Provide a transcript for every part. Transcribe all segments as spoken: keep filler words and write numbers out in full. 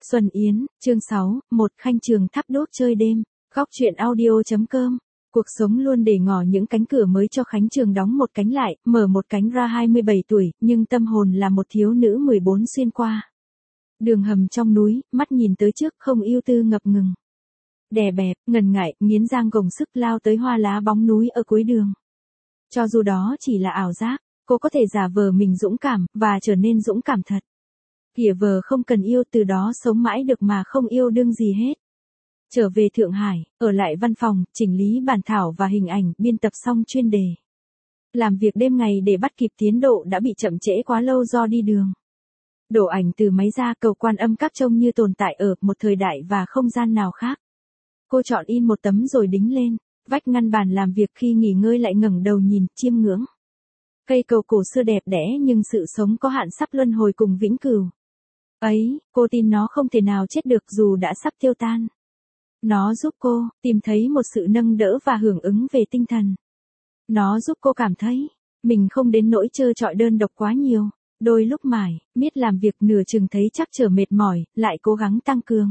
Xuân Yến, chương sáu, một khanh trường thắp đốt chơi đêm, góc truyện audio.com. Cuộc sống luôn để ngỏ những cánh cửa mới cho Khánh Trường đóng một cánh lại, mở một cánh ra hai mươi bảy tuổi, nhưng tâm hồn là một thiếu nữ mười bốn xuyên qua. Đường hầm trong núi, mắt nhìn tới trước không ưu tư ngập ngừng. Đè bẹp, ngần ngại, nghiến răng gồng sức lao tới hoa lá bóng núi ở cuối đường. Cho dù đó chỉ là ảo giác, cô có thể giả vờ mình dũng cảm, và trở nên dũng cảm thật. Kìa vờ không cần yêu từ đó sống mãi được mà không yêu đương gì hết. Trở về Thượng Hải, ở lại văn phòng, chỉnh lý bản thảo và hình ảnh, biên tập xong chuyên đề. Làm việc đêm ngày để bắt kịp tiến độ đã bị chậm trễ quá lâu do đi đường. Đổ ảnh từ máy ra cầu Quan Âm Các trông như tồn tại ở một thời đại và không gian nào khác. Cô chọn in một tấm rồi đính lên, vách ngăn bàn làm việc khi nghỉ ngơi lại ngẩng đầu nhìn, chiêm ngưỡng. Cây cầu cổ xưa đẹp đẽ nhưng sự sống có hạn sắp luân hồi cùng vĩnh cửu. Ấy, cô tin nó không thể nào chết được dù đã sắp tiêu tan. Nó giúp cô tìm thấy một sự nâng đỡ và hưởng ứng về tinh thần. Nó giúp cô cảm thấy mình không đến nỗi trơ trọi đơn độc quá nhiều. Đôi lúc mải, miết làm việc nửa chừng thấy chắc trở mệt mỏi, lại cố gắng tăng cường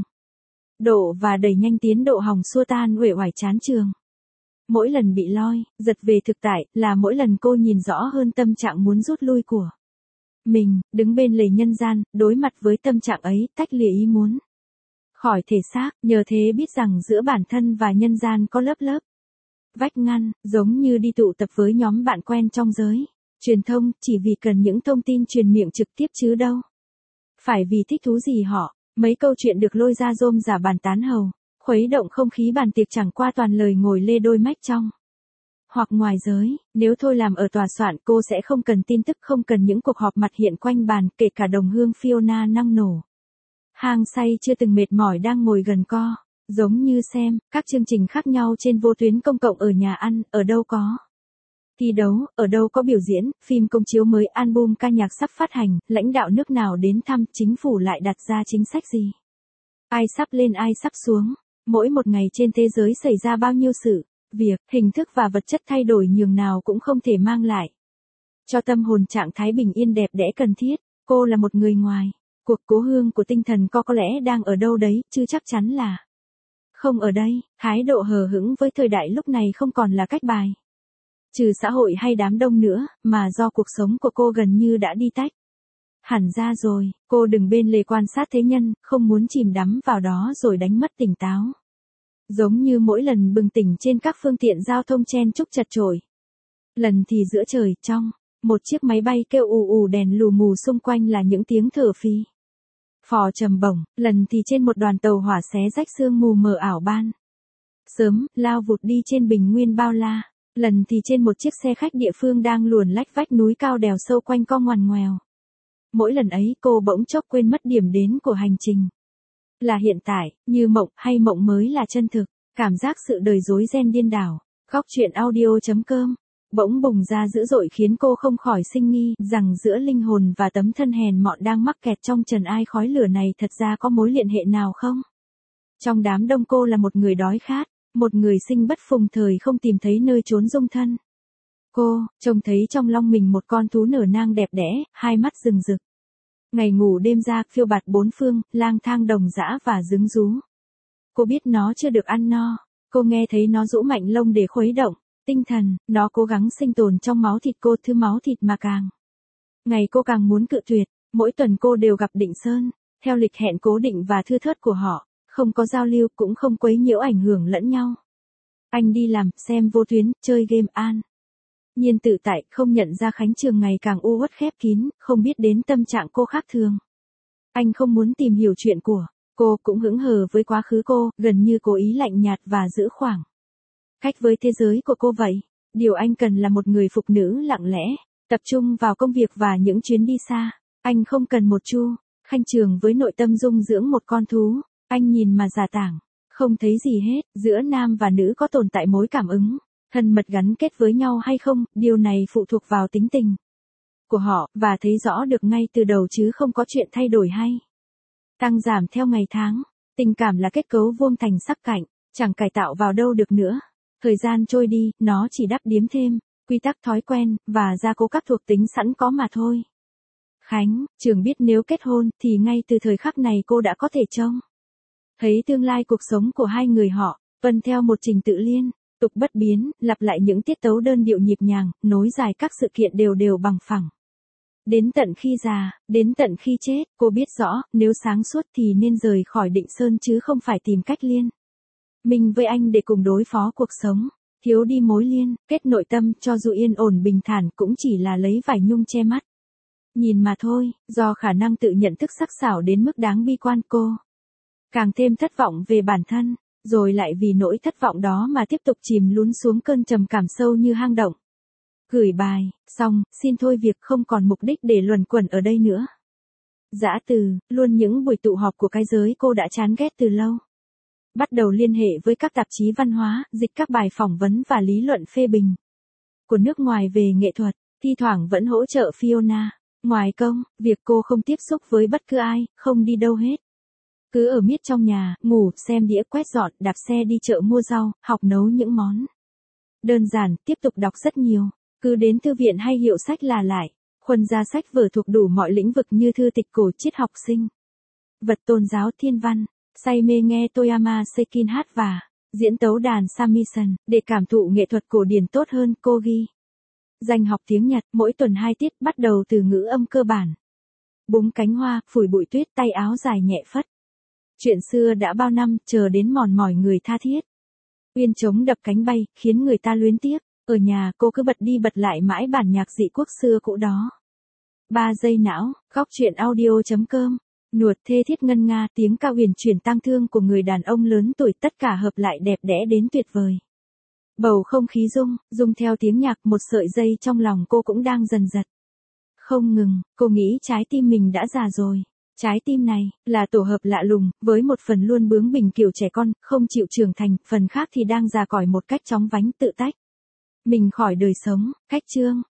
độ và đẩy nhanh tiến độ hòng xua tan uể oải chán trường. Mỗi lần bị loi, giật về thực tại, là mỗi lần cô nhìn rõ hơn tâm trạng muốn rút lui của mình, đứng bên lề nhân gian, đối mặt với tâm trạng ấy, tách lìa ý muốn khỏi thể xác, nhờ thế biết rằng giữa bản thân và nhân gian có lớp lớp vách ngăn, giống như đi tụ tập với nhóm bạn quen trong giới truyền thông, chỉ vì cần những thông tin truyền miệng trực tiếp chứ đâu phải vì thích thú gì họ. Mấy câu chuyện được lôi ra rôm rả bàn tán hầu, khuấy động không khí bàn tiệc chẳng qua toàn lời ngồi lê đôi mách trong hoặc ngoài giới. Nếu thôi làm ở tòa soạn, cô sẽ không cần tin tức, không cần những cuộc họp mặt hiện quanh bàn, kể cả đồng hương Fiona năng nổ hang say chưa từng mệt mỏi đang ngồi gần co, giống như xem các chương trình khác nhau trên vô tuyến công cộng, ở nhà ăn, ở đâu có thi đấu, ở đâu có biểu diễn, phim công chiếu mới, album ca nhạc sắp phát hành, lãnh đạo nước nào đến thăm, chính phủ lại đặt ra chính sách gì. Ai sắp lên ai sắp xuống. Mỗi một ngày trên thế giới xảy ra bao nhiêu sự việc, hình thức và vật chất thay đổi nhường nào cũng không thể mang lại cho tâm hồn trạng thái bình yên đẹp đẽ cần thiết. Cô là một người ngoài cuộc, cố hương của tinh thần có có lẽ đang ở đâu đấy, chứ chắc chắn là không ở đây. Thái độ hờ hững với thời đại lúc này không còn là cách bài trừ xã hội hay đám đông nữa, mà do cuộc sống của cô gần như đã đi tách hẳn ra rồi. Cô đừng bên lề quan sát thế nhân, không muốn chìm đắm vào đó rồi đánh mất tỉnh táo. Giống như mỗi lần bừng tỉnh trên các phương tiện giao thông chen chúc chật chội. Lần thì giữa trời trong một chiếc máy bay kêu ù ù, đèn lù mù xung quanh là những tiếng thở phì phò trầm bổng, lần thì trên một đoàn tàu hỏa xé rách sương mù mờ ảo ban sớm, lao vụt đi trên bình nguyên bao la. Lần thì trên một chiếc xe khách địa phương đang luồn lách vách núi cao đèo sâu quanh co ngoằn ngoèo. Mỗi lần ấy cô bỗng chốc quên mất điểm đến của hành trình là hiện tại, như mộng hay mộng mới là chân thực. Cảm giác sự đời rối ren điên đảo. Góc truyện audio.com bỗng bùng ra dữ dội khiến cô không khỏi sinh nghi rằng giữa linh hồn và tấm thân hèn mọn đang mắc kẹt trong trần ai khói lửa này thật ra có mối liên hệ nào không? Trong đám đông cô là một người đói khát, một người sinh bất phùng thời không tìm thấy nơi trốn dung thân. Cô trông thấy trong lòng mình một con thú nở nang đẹp đẽ, hai mắt rừng rực. Ngày ngủ đêm ra, phiêu bạt bốn phương, lang thang đồng dã và dứng rú. Cô biết nó chưa được ăn no. Cô nghe thấy nó rũ mạnh lông để khuấy động tinh thần. Nó cố gắng sinh tồn trong máu thịt cô, thứ máu thịt mà càng ngày cô càng muốn cự tuyệt. Mỗi tuần cô đều gặp Định Sơn, theo lịch hẹn cố định và thưa thớt của họ. Không có giao lưu, cũng không quấy nhiễu ảnh hưởng lẫn nhau. Anh đi làm, xem vô tuyến, chơi game an nhiên tự tại, không nhận ra Khánh Trường ngày càng u uất khép kín, không biết đến tâm trạng cô khác thường. Anh không muốn tìm hiểu chuyện của cô, cũng hững hờ với quá khứ cô, gần như cố ý lạnh nhạt và giữ khoảng cách với thế giới của cô vậy. Điều anh cần là một người phụ nữ lặng lẽ, tập trung vào công việc và những chuyến đi xa. Anh không cần một Chu Khanh Trường với nội tâm dung dưỡng một con thú. Anh nhìn mà giả tảng, không thấy gì hết. Giữa nam và nữ có tồn tại mối cảm ứng thân mật gắn kết với nhau hay không, điều này phụ thuộc vào tính tình của họ, và thấy rõ được ngay từ đầu chứ không có chuyện thay đổi hay tăng giảm theo ngày tháng. Tình cảm là kết cấu vuông thành sắc cạnh, chẳng cải tạo vào đâu được nữa. Thời gian trôi đi, nó chỉ đắp điếm thêm quy tắc, thói quen và gia cố các thuộc tính sẵn có mà thôi. Khánh, Trường biết nếu kết hôn thì ngay từ thời khắc này cô đã có thể trông thấy tương lai cuộc sống của hai người họ, tuân theo một trình tự liên tục bất biến, lặp lại những tiết tấu đơn điệu nhịp nhàng, nối dài các sự kiện đều đều bằng phẳng. Đến tận khi già, đến tận khi chết, cô biết rõ, nếu sáng suốt thì nên rời khỏi Định Sơn chứ không phải tìm cách liên mình với anh để cùng đối phó cuộc sống. Thiếu đi mối liên kết nội tâm, cho dù yên ổn bình thản cũng chỉ là lấy vải nhung che mắt nhìn mà thôi. Do khả năng tự nhận thức sắc sảo đến mức đáng bi quan, cô càng thêm thất vọng về bản thân, rồi lại vì nỗi thất vọng đó mà tiếp tục chìm lún xuống cơn trầm cảm sâu như hang động. Gửi bài, xong, xin thôi việc không còn mục đích để luẩn quẩn ở đây nữa. Dã từ, luôn những buổi tụ họp của cái giới cô đã chán ghét từ lâu. Bắt đầu liên hệ với các tạp chí văn hóa, dịch các bài phỏng vấn và lý luận phê bình của nước ngoài về nghệ thuật, thi thoảng vẫn hỗ trợ Fiona. Ngoài công, việc cô không tiếp xúc với bất cứ ai, không đi đâu hết. Cứ ở miết trong nhà, ngủ, xem đĩa, quét dọn, đạp xe đi chợ mua rau, học nấu những món đơn giản, tiếp tục đọc rất nhiều. Cứ đến thư viện hay hiệu sách là lại, khuân ra sách vở thuộc đủ mọi lĩnh vực như thư tịch cổ, triết học, sinh vật, tôn giáo, thiên văn, say mê nghe Toyama Sekin hát và diễn tấu đàn samisen, để cảm thụ nghệ thuật cổ điển tốt hơn. Cô ghi danh học tiếng Nhật, mỗi tuần hai tiết, bắt đầu từ ngữ âm cơ bản. Búng cánh hoa, phủi bụi tuyết, tay áo dài nhẹ phất. Chuyện xưa đã bao năm, chờ đến mòn mỏi người tha thiết. Uyên trống đập cánh bay, khiến người ta luyến tiếc. Ở nhà cô cứ bật đi bật lại mãi bản nhạc dị quốc xưa cũ đó. Ba giây não, góc chuyện audio chấm com. Nuột thê thiết ngân nga, tiếng ca huyền chuyển tang thương của người đàn ông lớn tuổi, tất cả hợp lại đẹp đẽ đến tuyệt vời. Bầu không khí rung, rung theo tiếng nhạc, một sợi dây trong lòng cô cũng đang dần giật không ngừng. Cô nghĩ trái tim mình đã già rồi. Trái tim này là tổ hợp lạ lùng, với một phần luôn bướng bỉnh kiểu trẻ con, không chịu trưởng thành, phần khác thì đang già cỗi một cách chóng vánh, tự tách mình khỏi đời sống. Cách chương